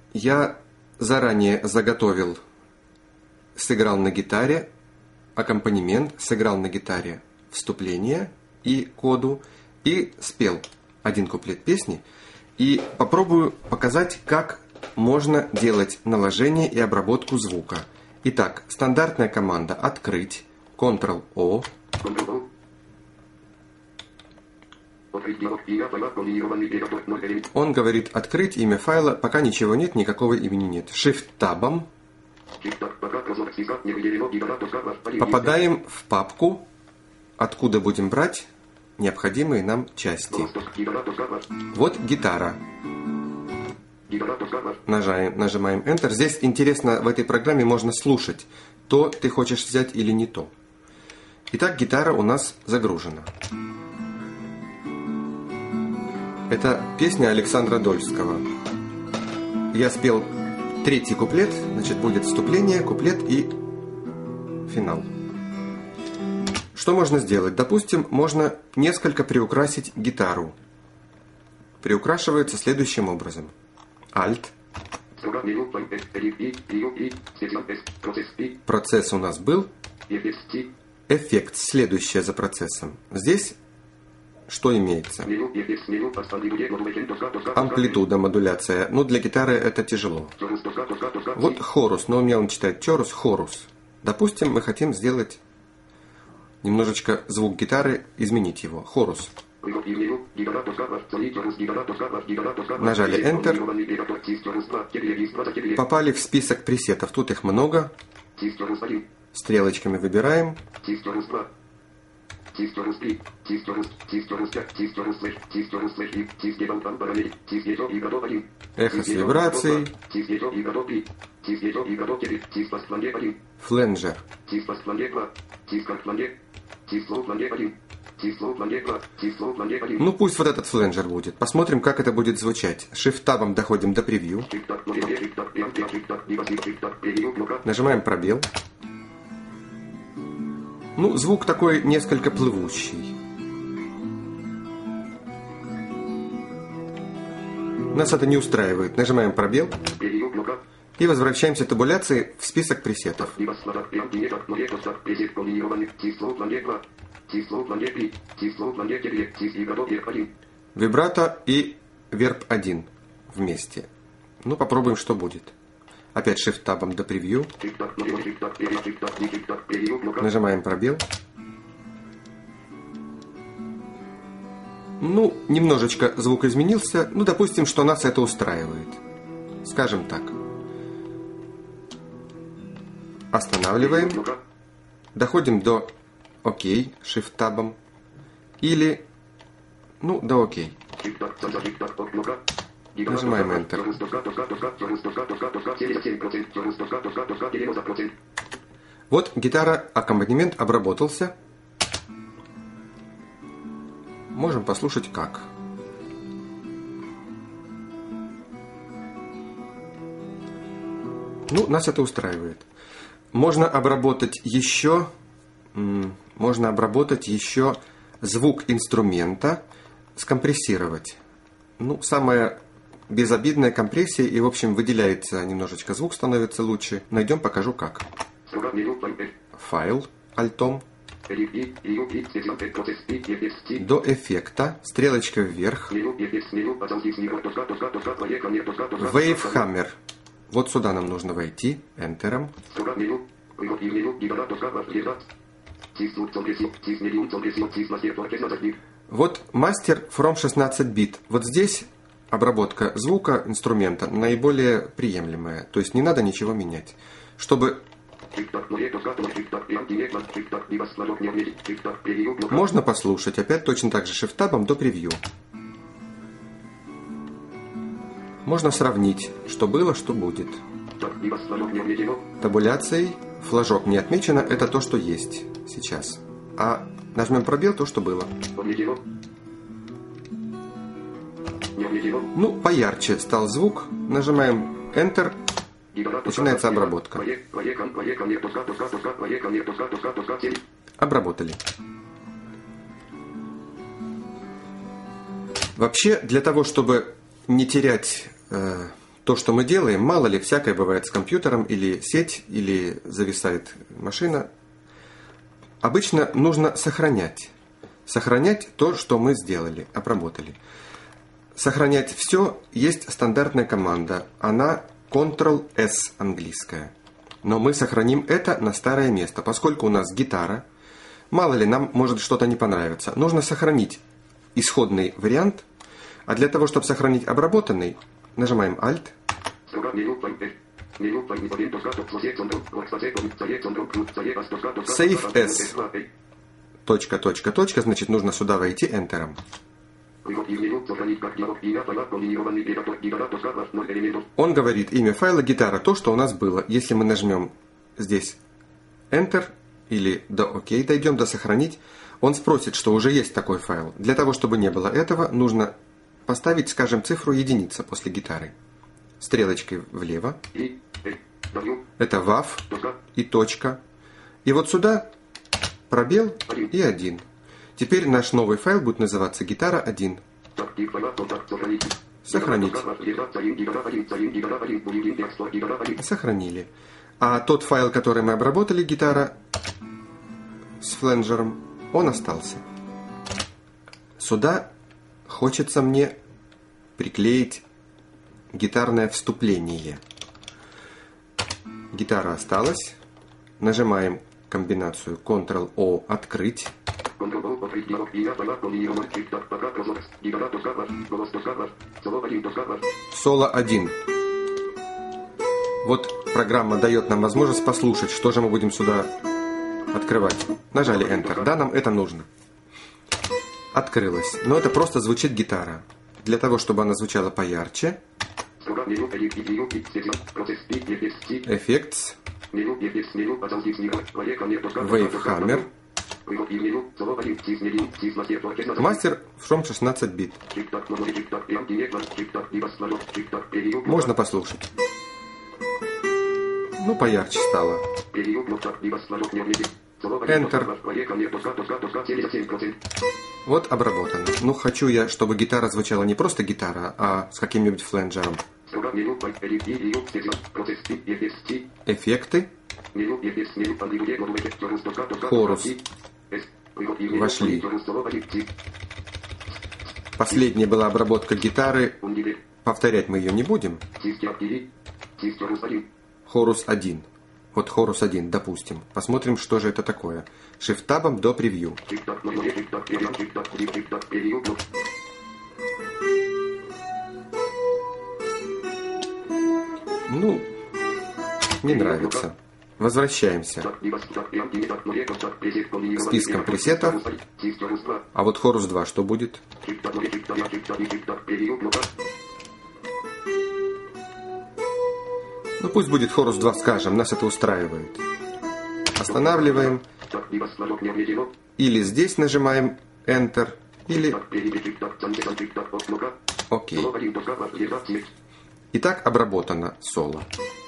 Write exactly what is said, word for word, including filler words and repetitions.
я заранее заготовил, сыграл на гитаре аккомпанемент, сыграл на гитаре вступление и коду и спел один куплет песни. И попробую показать, как можно делать наложение и обработку звука. Итак, стандартная команда «Открыть», контрол-о. Он говорит «Открыть имя файла», пока ничего нет, никакого имени нет. Shift-табом попадаем в папку, откуда будем брать необходимые нам части. Вот гитара. Нажимаем, нажимаем Enter. Здесь интересно, в этой программе можно слушать, то ты хочешь взять или не то. Итак, гитара у нас загружена. Это песня Александра Дольского. Я спел третий куплет, значит, будет вступление, куплет и финал. Что можно сделать? Допустим, можно несколько приукрасить гитару. Приукрашивается следующим образом. Alt. Процесс у нас был. Эффект, следующее за процессом. Здесь что имеется? Амплитуда, модуляция. Ну, для гитары это тяжело. Вот хорус, но у меня он читает чорус, хорус. Допустим, мы хотим сделать немножечко звук гитары, изменить его. Хорус. Нажали Enter. Попали в список пресетов. Тут их много. Стрелочками выбираем. Эхо с вибрацией. Фленджер. Ну пусть вот этот фленджер будет. Посмотрим, как это будет звучать. Shift-табом доходим до превью. Нажимаем пробел. Ну, звук такой несколько плывущий. Нас это не устраивает. Нажимаем пробел. И возвращаемся к табуляции в список пресетов. Вибрато и верб один вместе. Ну, попробуем, что будет. Опять Shift-табом до превью. Нажимаем пробел. Ну, немножечко звук изменился. Ну, допустим, что нас это устраивает. Скажем так. Останавливаем. Доходим до ОК Shift-табом. Или, ну, до ОК. Нажимаем Enter. Вот гитара, аккомпанемент обработался. Можем послушать как. Ну, нас это устраивает. Можно обработать еще, можно обработать еще звук инструмента, скомпрессировать. Ну, самое безобидная компрессия, и, в общем, выделяется немножечко звук, становится лучше. Найдем, покажу как. Файл, альтом. До эффекта, стрелочка вверх. Wavehammer. Вот сюда нам нужно войти. Энтером. Вот мастер from шестнадцать бит. Вот здесь обработка звука инструмента наиболее приемлемая. То есть не надо ничего менять. Чтобы... Можно послушать. Опять точно так же Shift-табом до превью. Можно сравнить, что было, что будет. Табуляцией флажок не отмечено. Это то, что есть сейчас. А нажмем пробел, то, что было. Ну, поярче стал звук. Нажимаем Enter. Начинается обработка. Обработали. Вообще, для того, чтобы не терять э, то, что мы делаем, мало ли, всякое бывает с компьютером, или сеть, или зависает машина. Обычно нужно сохранять. Сохранять то, что мы сделали, обработали. Сохранять все есть стандартная команда. Она контрол-эс английская. Но мы сохраним это на старое место. Поскольку у нас гитара, мало ли, нам может что-то не понравиться. Нужно сохранить исходный вариант. А для того, чтобы сохранить обработанный, нажимаем Alt. Save as. Точка, точка, точка. Значит, нужно сюда войти Enter'ом. Он говорит имя файла гитара, то, что у нас было. Если мы нажмем здесь Enter или до ОК дойдем, до сохранить, он спросит, что уже есть такой файл. Для того, чтобы не было этого, нужно поставить, скажем, цифру единица после гитары. Стрелочкой влево. Это вав и точка. И вот сюда пробел и один. Теперь наш новый файл будет называться гитара один. Сохранить. Сохранили. А тот файл, который мы обработали, гитара с фленджером, он остался. Сюда хочется мне приклеить гитарное вступление. Гитара осталась. Нажимаем комбинацию контрол-о «Открыть». Соло один. Вот программа дает нам возможность послушать, что же мы будем сюда открывать. Нажали Enter. Да, нам это нужно. Открылось. Но это просто звучит гитара. Для того, чтобы она звучала поярче, Effects, Wavehammer, мастер from шестнадцать бит. Можно послушать. Ну, поярче стало. Enter. Вот обработано. Ну, хочу я, чтобы гитара звучала не просто гитара, а с каким-нибудь фленджером. Эффекты. Хорус. Вошли. Последняя была обработка гитары. Повторять мы ее не будем. Хорус один. Вот хорус один, допустим. Посмотрим, что же это такое. Shift-табом до превью. Ну, не нравится. Возвращаемся к спискам пресетов. А вот хорус два что будет? Ну пусть будет хорус два, скажем, нас это устраивает. Останавливаем. Или здесь нажимаем Enter, или ОК. Итак, обработано соло.